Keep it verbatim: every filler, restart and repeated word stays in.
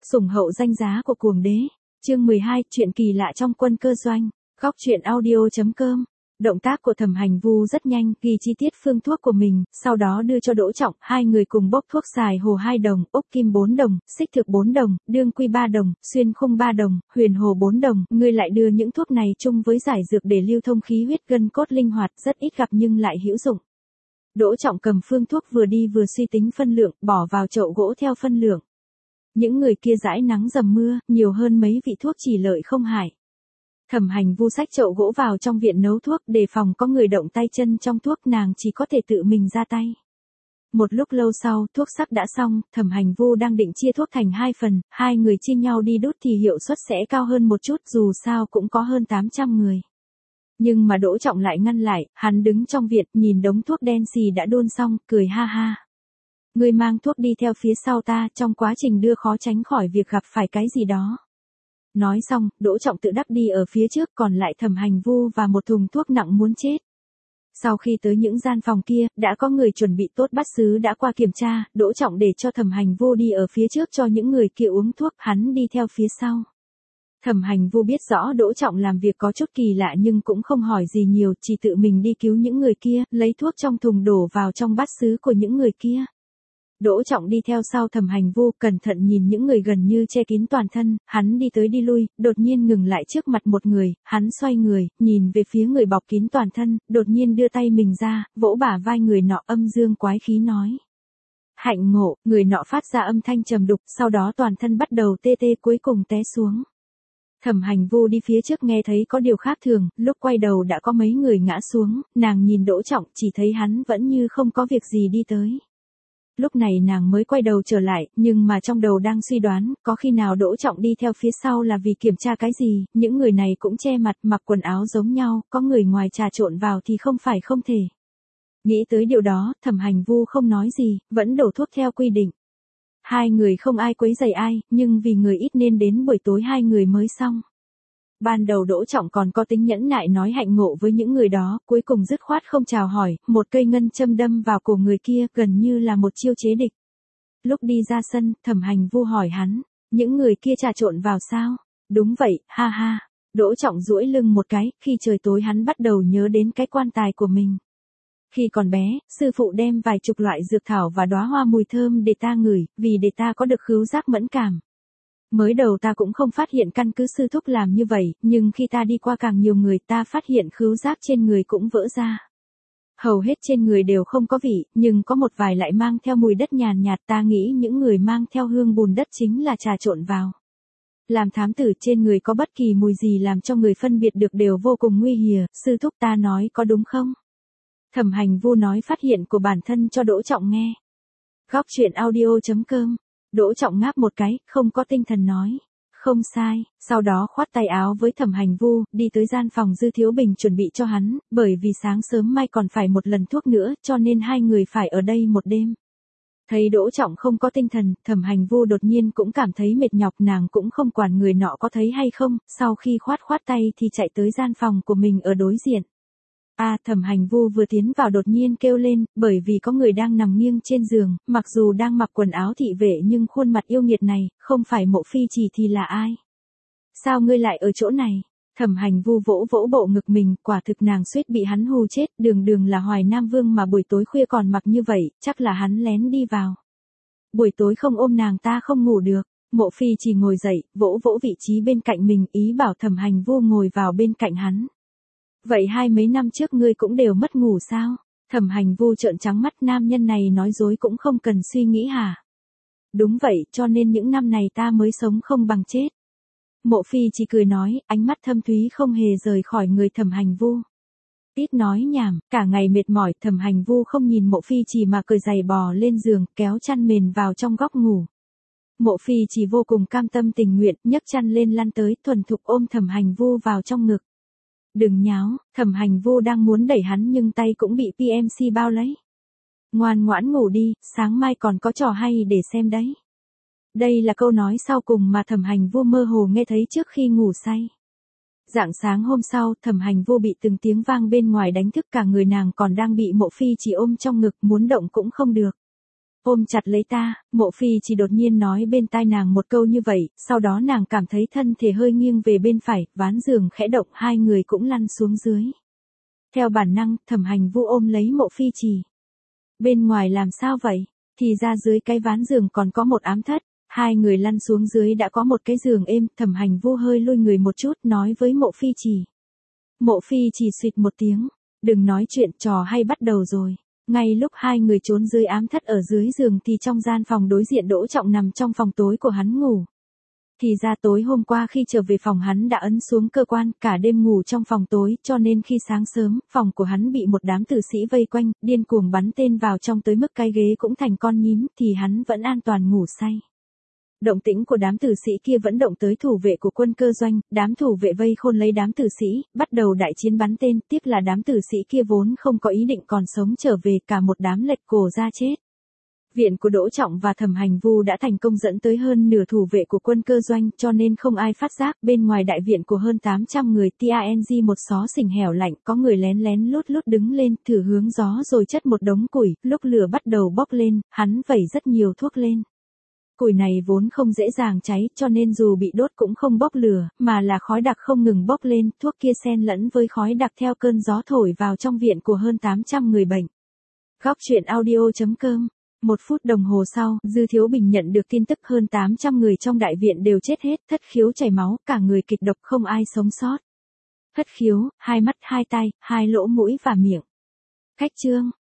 Sủng hậu danh giá của cuồng đế. Chương mười hai, chuyện kỳ lạ trong quân cơ doanh. Góc truyện audio.com. Động tác của Thẩm Hành Vu rất nhanh, ghi chi tiết phương thuốc của mình, sau đó đưa cho Đỗ Trọng, hai người cùng bốc thuốc xài hồ hai đồng, ốc kim bốn đồng, xích thực bốn đồng, đương quy ba đồng, xuyên khung ba đồng, huyền hồ bốn đồng, ngươi lại đưa những thuốc này chung với giải dược để lưu thông khí huyết gân cốt linh hoạt, rất ít gặp nhưng lại hữu dụng. Đỗ Trọng cầm phương thuốc vừa đi vừa suy tính phân lượng, bỏ vào chậu gỗ theo phân lượng. Những người kia dãi nắng dầm mưa, nhiều hơn mấy vị thuốc chỉ lợi không hại. Thẩm Hành Vu xách chậu gỗ vào trong viện nấu thuốc, đề phòng có người động tay chân trong thuốc, nàng chỉ có thể tự mình ra tay. Một lúc lâu sau, thuốc sắp đã xong, Thẩm Hành Vu đang định chia thuốc thành hai phần, hai người chia nhau đi đút thì hiệu suất sẽ cao hơn một chút, dù sao cũng có hơn tám trăm người. Nhưng mà Đỗ Trọng lại ngăn lại, hắn đứng trong viện, nhìn đống thuốc đen xì đã đun xong, cười ha ha. Ngươi mang thuốc đi theo phía sau ta, trong quá trình đưa khó tránh khỏi việc gặp phải cái gì đó. Nói xong, Đỗ Trọng tự đắp đi ở phía trước, còn lại Thẩm Hành Vu và một thùng thuốc nặng muốn chết. Sau khi tới những gian phòng kia, đã có người chuẩn bị tốt bát sứ đã qua kiểm tra, Đỗ Trọng để cho Thẩm Hành Vu đi ở phía trước cho những người kia uống thuốc, hắn đi theo phía sau. Thẩm Hành Vu biết rõ Đỗ Trọng làm việc có chút kỳ lạ nhưng cũng không hỏi gì nhiều, chỉ tự mình đi cứu những người kia, lấy thuốc trong thùng đổ vào trong bát sứ của những người kia. Đỗ Trọng đi theo sau Thẩm Hành Vu, cẩn thận nhìn những người gần như che kín toàn thân, hắn đi tới đi lui, đột nhiên ngừng lại trước mặt một người, hắn xoay người, nhìn về phía người bọc kín toàn thân, đột nhiên đưa tay mình ra, vỗ bả vai người nọ, âm dương quái khí nói. Hạnh ngộ, người nọ phát ra âm thanh trầm đục, sau đó toàn thân bắt đầu tê tê, cuối cùng té xuống. Thẩm Hành Vu đi phía trước nghe thấy có điều khác thường, lúc quay đầu đã có mấy người ngã xuống, nàng nhìn Đỗ Trọng, chỉ thấy hắn vẫn như không có việc gì đi tới. Lúc này nàng mới quay đầu trở lại, nhưng mà trong đầu đang suy đoán, có khi nào Đỗ Trọng đi theo phía sau là vì kiểm tra cái gì, những người này cũng che mặt, mặc quần áo giống nhau, có người ngoài trà trộn vào thì không phải không thể. Nghĩ tới điều đó, Thẩm Hành Vu không nói gì, vẫn đổ thuốc theo quy định. Hai người không ai quấy rầy ai, nhưng vì người ít nên đến buổi tối hai người mới xong. Ban đầu Đỗ Trọng còn có tính nhẫn nại nói hạnh ngộ với những người đó, cuối cùng dứt khoát không chào hỏi, một cây ngân châm đâm vào cổ người kia, gần như là một chiêu chế địch. Lúc đi ra sân, Thẩm Hành Vu hỏi hắn, những người kia trà trộn vào sao? Đúng vậy, ha ha. Đỗ Trọng duỗi lưng một cái, khi trời tối hắn bắt đầu nhớ đến cái quan tài của mình. Khi còn bé, sư phụ đem vài chục loại dược thảo và đóa hoa mùi thơm để ta ngửi, vì để ta có được khứu giác mẫn cảm. Mới đầu ta cũng không phát hiện căn cứ sư thúc làm như vậy, nhưng khi ta đi qua càng nhiều người ta phát hiện khứu giác trên người cũng vỡ ra. Hầu hết trên người đều không có vị, nhưng có một vài lại mang theo mùi đất nhàn nhạt, ta nghĩ những người mang theo hương bùn đất chính là trà trộn vào. Làm thám tử trên người có bất kỳ mùi gì làm cho người phân biệt được đều vô cùng nguy hiểm, sư thúc ta nói có đúng không? Thẩm Hành Vu nói phát hiện của bản thân cho Đỗ Trọng nghe. Góc truyện audio.com. Đỗ Trọng ngáp một cái, không có tinh thần nói. Không sai, sau đó khoát tay áo với Thẩm Hành Vu, đi tới gian phòng Dư Thiếu Bình chuẩn bị cho hắn, bởi vì sáng sớm mai còn phải một lần thuốc nữa, cho nên hai người phải ở đây một đêm. Thấy Đỗ Trọng không có tinh thần, Thẩm Hành Vu đột nhiên cũng cảm thấy mệt nhọc, nàng cũng không quản người nọ có thấy hay không, sau khi khoát khoát tay thì chạy tới gian phòng của mình ở đối diện. A à, Thẩm Hành Vu vừa tiến vào đột nhiên kêu lên, bởi vì có người đang nằm nghiêng trên giường, mặc dù đang mặc quần áo thị vệ nhưng khuôn mặt yêu nghiệt này, không phải Mộ Phi Chỉ thì là ai? Sao ngươi lại ở chỗ này? Thẩm Hành Vu vỗ vỗ bộ ngực mình, quả thực nàng suýt bị hắn hù chết, đường đường là Hoài Nam Vương mà buổi tối khuya còn mặc như vậy, chắc là hắn lén đi vào. Buổi tối không ôm nàng ta không ngủ được. Mộ Phi Chỉ ngồi dậy, vỗ vỗ vị trí bên cạnh mình, ý bảo Thẩm Hành Vu ngồi vào bên cạnh hắn. Vậy hai mấy năm trước ngươi cũng đều mất ngủ sao? Thẩm Hành Vu trợn trắng mắt, nam nhân này nói dối cũng không cần suy nghĩ hả? Đúng vậy, cho nên những năm này ta mới sống không bằng chết. Mộ Phi chỉ cười nói, ánh mắt thâm thúy không hề rời khỏi người Thẩm Hành Vu. Ít nói nhảm, cả ngày mệt mỏi, Thẩm Hành Vu không nhìn Mộ Phi chỉ mà cởi giày bò lên giường, kéo chăn mền vào trong góc ngủ. Mộ Phi chỉ vô cùng cam tâm tình nguyện, nhấc chăn lên lăn tới, thuần thục ôm Thẩm Hành Vu vào trong ngực. Đừng nháo, Thẩm Hành Vu đang muốn đẩy hắn nhưng tay cũng bị pê em xê bao lấy. Ngoan ngoãn ngủ đi, sáng mai còn có trò hay để xem đấy. Đây là câu nói sau cùng mà Thẩm Hành Vu mơ hồ nghe thấy trước khi ngủ say. Rạng sáng hôm sau, Thẩm Hành Vu bị từng tiếng vang bên ngoài đánh thức, cả người nàng còn đang bị Mộ Phi chỉ ôm trong ngực, muốn động cũng không được. ôm chặt lấy ta, Mộ Phi chỉ đột nhiên nói bên tai nàng một câu như vậy, sau đó nàng cảm thấy thân thể hơi nghiêng về bên phải, ván giường khẽ động, hai người cũng lăn xuống dưới. Theo bản năng, Thẩm Hành Vũ ôm lấy Mộ Phi Chỉ. Bên ngoài làm sao vậy? Thì ra dưới cái ván giường còn có một ám thất, hai người lăn xuống dưới đã có một cái giường êm, Thẩm Hành Vũ hơi lùi người một chút nói với Mộ Phi Chỉ. Mộ Phi Chỉ suýt một tiếng, đừng nói chuyện, trò hay bắt đầu rồi. Ngay lúc hai người trốn dưới ám thất ở dưới giường thì trong gian phòng đối diện Đỗ Trọng nằm trong phòng tối của hắn ngủ. Thì ra tối hôm qua khi trở về phòng hắn đã ấn xuống cơ quan, cả đêm ngủ trong phòng tối, cho nên khi sáng sớm, phòng của hắn bị một đám tử sĩ vây quanh, điên cuồng bắn tên vào trong tới mức cái ghế cũng thành con nhím, thì hắn vẫn an toàn ngủ say. Động tĩnh của đám tử sĩ kia vẫn động tới thủ vệ của quân cơ doanh, đám thủ vệ vây khôn lấy đám tử sĩ, bắt đầu đại chiến bắn tên, tiếc là đám tử sĩ kia vốn không có ý định còn sống trở về, cả một đám lệch cổ ra chết. Viện của Đỗ Trọng và Thẩm Hành Vu đã thành công dẫn tới hơn nửa thủ vệ của quân cơ doanh, cho nên không ai phát giác, bên ngoài đại viện của hơn tám trăm người, tang một xó xỉnh hẻo lạnh, có người lén lén lút lút đứng lên, thử hướng gió rồi chất một đống củi, lúc lửa bắt đầu bốc lên, hắn vẩy rất nhiều thuốc lên. Củi này vốn không dễ dàng cháy, cho nên dù bị đốt cũng không bốc lửa, mà là khói đặc không ngừng bốc lên, thuốc kia xen lẫn với khói đặc theo cơn gió thổi vào trong viện của hơn tám trăm người bệnh. Góc truyện audio chấm com. Một phút đồng hồ sau, Dư Thiếu Bình nhận được tin tức hơn tám trăm người trong đại viện đều chết hết, thất khiếu chảy máu, cả người kịch độc không ai sống sót. Thất khiếu, hai mắt, hai tay, hai lỗ mũi và miệng. Khách chương.